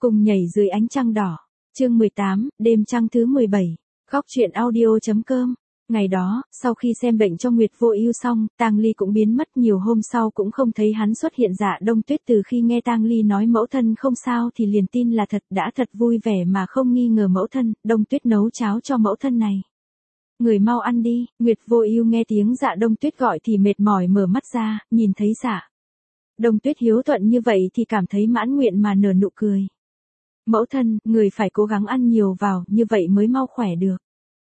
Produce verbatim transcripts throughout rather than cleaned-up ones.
Cùng nhảy dưới ánh trăng đỏ. Chương mười tám, đêm trăng thứ mười bảy. Góc truyện audio.com. Ngày đó, sau khi xem bệnh cho Nguyệt Vô Ưu xong, Tang Ly cũng biến mất, nhiều hôm sau cũng không thấy hắn xuất hiện. Dạ Đông Tuyết từ khi nghe Tang Ly nói mẫu thân không sao thì liền tin là thật, đã thật vui vẻ mà không nghi ngờ mẫu thân. Đông Tuyết nấu cháo cho mẫu thân này. Người mau ăn đi. Nguyệt Vô Ưu nghe tiếng Dạ Đông Tuyết gọi thì mệt mỏi mở mắt ra, nhìn thấy Dạ Đông Tuyết hiếu thuận như vậy thì cảm thấy mãn nguyện mà nở nụ cười. Mẫu thân, người phải cố gắng ăn nhiều vào, như vậy mới mau khỏe được.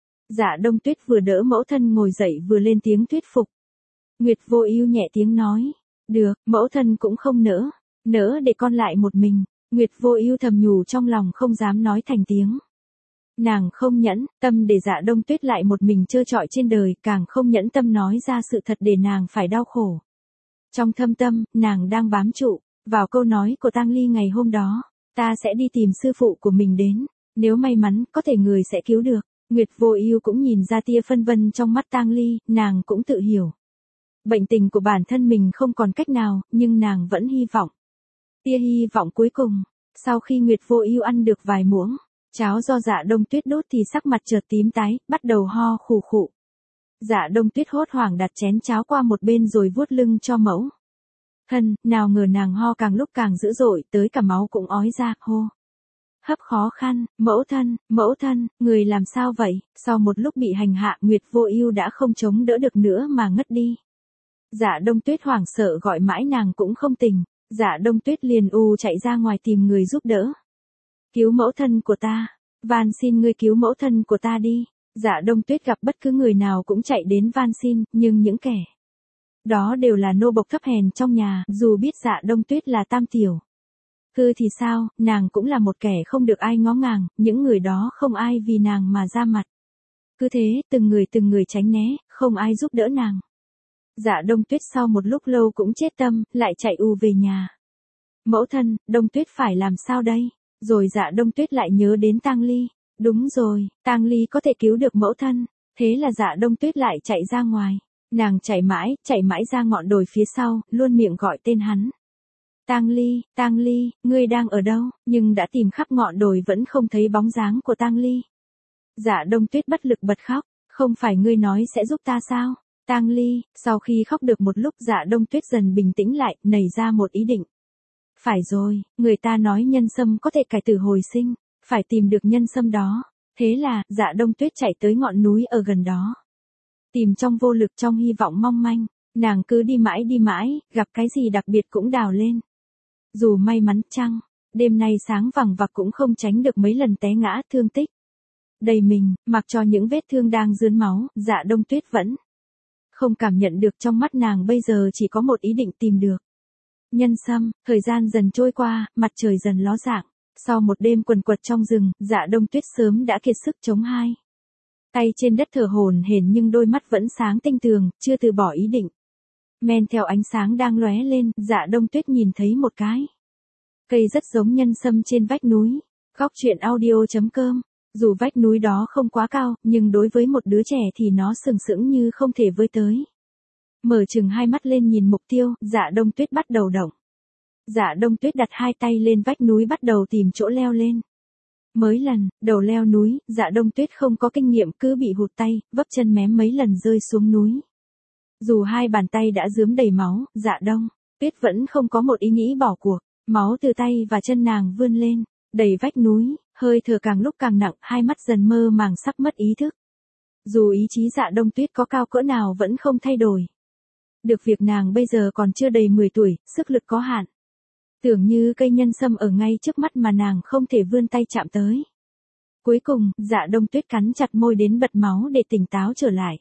Dạ Đông Tuyết vừa đỡ mẫu thân ngồi dậy vừa lên tiếng thuyết phục. Nguyệt Vô Ưu nhẹ tiếng nói, được, mẫu thân cũng không nỡ, nỡ để con lại một mình. Nguyệt Vô Ưu thầm nhủ trong lòng không dám nói thành tiếng. Nàng không nhẫn tâm để Dạ Đông Tuyết lại một mình trơ trọi trên đời, càng không nhẫn tâm nói ra sự thật để nàng phải đau khổ. Trong thâm tâm, nàng đang bám trụ vào câu nói của Tang Ly ngày hôm đó, ta sẽ đi tìm sư phụ của mình đến, nếu may mắn, có thể người sẽ cứu được. Nguyệt Vô Ưu cũng nhìn ra tia phân vân trong mắt Tang Ly, nàng cũng tự hiểu. Bệnh tình của bản thân mình không còn cách nào, nhưng nàng vẫn hy vọng. Tia hy vọng cuối cùng, sau khi Nguyệt Vô Ưu ăn được vài muỗng cháo do Dạ Đông Tuyết đốt thì sắc mặt chợt tím tái, bắt đầu ho khù khụ. Dạ Đông Tuyết hốt hoảng đặt chén cháo qua một bên rồi vuốt lưng cho mẫu thân, nào ngờ nàng ho càng lúc càng dữ dội, tới cả máu cũng ói ra, hô hấp khó khăn. Mẫu thân, mẫu thân, người làm sao vậy? Sau một lúc bị hành hạ, Nguyệt Vô Ưu đã không chống đỡ được nữa mà ngất đi. Dạ Đông Tuyết hoảng sợ gọi mãi nàng cũng không tỉnh. Dạ Đông Tuyết liền ù chạy ra ngoài tìm người giúp đỡ. Cứu mẫu thân của ta, van xin ngươi cứu mẫu thân của ta đi. Dạ Đông Tuyết gặp bất cứ người nào cũng chạy đến van xin, nhưng những kẻ đó đều là nô bộc thấp hèn trong nhà, dù biết Dạ Đông Tuyết là tam tiểu thư thì sao, nàng cũng là một kẻ không được ai ngó ngàng, những người đó không ai vì nàng mà ra mặt. Cứ thế, từng người từng người tránh né, không ai giúp đỡ nàng. Dạ Đông Tuyết sau một lúc lâu cũng chết tâm, lại chạy ù về nhà. Mẫu thân, Đông Tuyết phải làm sao đây? Rồi Dạ Đông Tuyết lại nhớ đến Tang Ly. Đúng rồi, Tang Ly có thể cứu được mẫu thân. Thế là Dạ Đông Tuyết lại chạy ra ngoài. Nàng chạy mãi, chạy mãi ra ngọn đồi phía sau, luôn miệng gọi tên hắn. Tang Ly, Tang Ly, ngươi đang ở đâu? Nhưng đã tìm khắp ngọn đồi vẫn không thấy bóng dáng của Tang Ly. Dạ Đông Tuyết bất lực bật khóc, không phải ngươi nói sẽ giúp ta sao? Tang Ly, sau khi khóc được một lúc Dạ Đông Tuyết dần bình tĩnh lại, nảy ra một ý định. Phải rồi, người ta nói nhân sâm có thể cải tử hồi sinh, phải tìm được nhân sâm đó. Thế là, Dạ Đông Tuyết chạy tới ngọn núi ở gần đó. Tìm trong vô lực, trong hy vọng mong manh, nàng cứ đi mãi đi mãi, gặp cái gì đặc biệt cũng đào lên. Dù may mắn chăng, đêm nay sáng vằng vặc cũng không tránh được mấy lần té ngã, thương tích đầy mình, mặc cho những vết thương đang rướn máu, Dạ Đông Tuyết vẫn không cảm nhận được trong mắt nàng bây giờ chỉ có một ý định tìm được nhân sâm. Thời gian dần trôi qua, mặt trời dần ló dạng. Sau một đêm quần quật trong rừng, Dạ Đông Tuyết sớm đã kiệt sức chống hai tay trên đất thở hổn hển, nhưng đôi mắt vẫn sáng tinh tường, chưa từ bỏ ý định. Men theo ánh sáng đang lóe lên, Dạ Đông Tuyết nhìn thấy một cái cây rất giống nhân sâm trên vách núi. Góc truyện audio.com. Dù vách núi đó không quá cao, nhưng đối với một đứa trẻ thì nó sừng sững như không thể với tới. Mở chừng hai mắt lên nhìn mục tiêu, Dạ Đông Tuyết bắt đầu động. Dạ Đông Tuyết đặt hai tay lên vách núi bắt đầu tìm chỗ leo lên. Mới lần đầu leo núi, Dạ Đông Tuyết không có kinh nghiệm, cứ bị hụt tay, vấp chân mém mấy lần rơi xuống núi. Dù hai bàn tay đã rướm đầy máu, Dạ Đông Tuyết vẫn không có một ý nghĩ bỏ cuộc. Máu từ tay và chân nàng vươn lên, đầy vách núi, hơi thở càng lúc càng nặng, hai mắt dần mơ màng sắp mất ý thức. Dù ý chí Dạ Đông Tuyết có cao cỡ nào vẫn không thay đổi được việc nàng bây giờ còn chưa đầy mười tuổi, sức lực có hạn. Tưởng như cây nhân sâm ở ngay trước mắt mà nàng không thể vươn tay chạm tới. Cuối cùng, Dạ Đông Tuyết cắn chặt môi đến bật máu để tỉnh táo trở lại.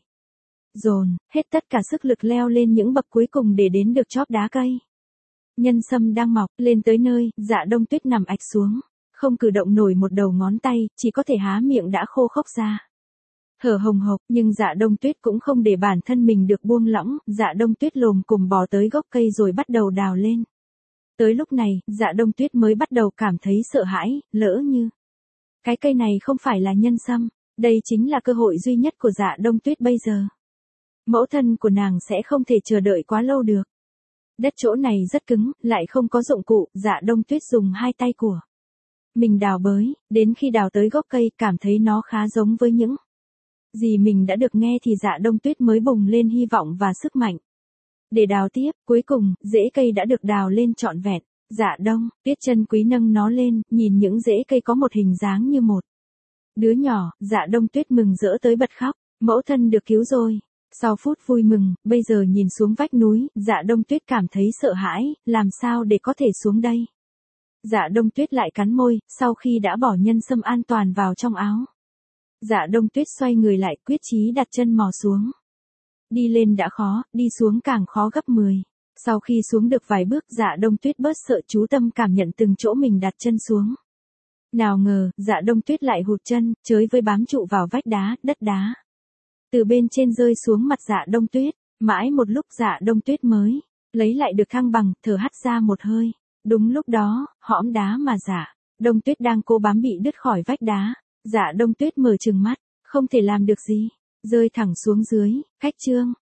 Dồn hết tất cả sức lực leo lên những bậc cuối cùng để đến được chóp đá cây. Nhân sâm đang mọc, lên tới nơi, Dạ Đông Tuyết nằm ạch xuống, không cử động nổi một đầu ngón tay, chỉ có thể há miệng đã khô khốc ra. Thở hồng hộc, nhưng Dạ Đông Tuyết cũng không để bản thân mình được buông lỏng, Dạ Đông Tuyết lồm cồm bò tới gốc cây rồi bắt đầu đào lên. Tới lúc này, Dạ Đông Tuyết mới bắt đầu cảm thấy sợ hãi, lỡ như cái cây này không phải là nhân sâm, đây chính là cơ hội duy nhất của Dạ Đông Tuyết bây giờ. Mẫu thân của nàng sẽ không thể chờ đợi quá lâu được. Đất chỗ này rất cứng, lại không có dụng cụ, Dạ Đông Tuyết dùng hai tay của Mình đào bới, đến khi đào tới gốc cây cảm thấy nó khá giống với những gì mình đã được nghe thì Dạ Đông Tuyết mới bùng lên hy vọng và sức mạnh. Để đào tiếp, cuối cùng, rễ cây đã được đào lên trọn vẹn. Dạ Đông Tuyết chân quý nâng nó lên, nhìn những rễ cây có một hình dáng như một đứa nhỏ, Dạ Đông Tuyết mừng rỡ tới bật khóc, mẫu thân được cứu rồi. Sau phút vui mừng, bây giờ nhìn xuống vách núi, Dạ Đông Tuyết cảm thấy sợ hãi, làm sao để có thể xuống đây. Dạ Đông Tuyết lại cắn môi, sau khi đã bỏ nhân sâm an toàn vào trong áo. Dạ Đông Tuyết xoay người lại, quyết chí đặt chân mò xuống. Đi lên đã khó, đi xuống càng khó gấp mười. Sau khi xuống được vài bước, Dạ Đông Tuyết bớt sợ, chú tâm cảm nhận từng chỗ mình đặt chân xuống. Nào ngờ, Dạ Đông Tuyết lại hụt chân, chới với bám trụ vào vách đá, đất đá. Từ bên trên rơi xuống mặt Dạ Đông Tuyết, mãi một lúc Dạ Đông Tuyết mới lấy lại được thăng bằng, thở hắt ra một hơi. Đúng lúc đó, hõm đá mà Dạ Đông Tuyết đang cố bám bị đứt khỏi vách đá. Dạ Đông Tuyết mở trừng mắt, không thể làm được gì, rơi thẳng xuống dưới. Khách trương,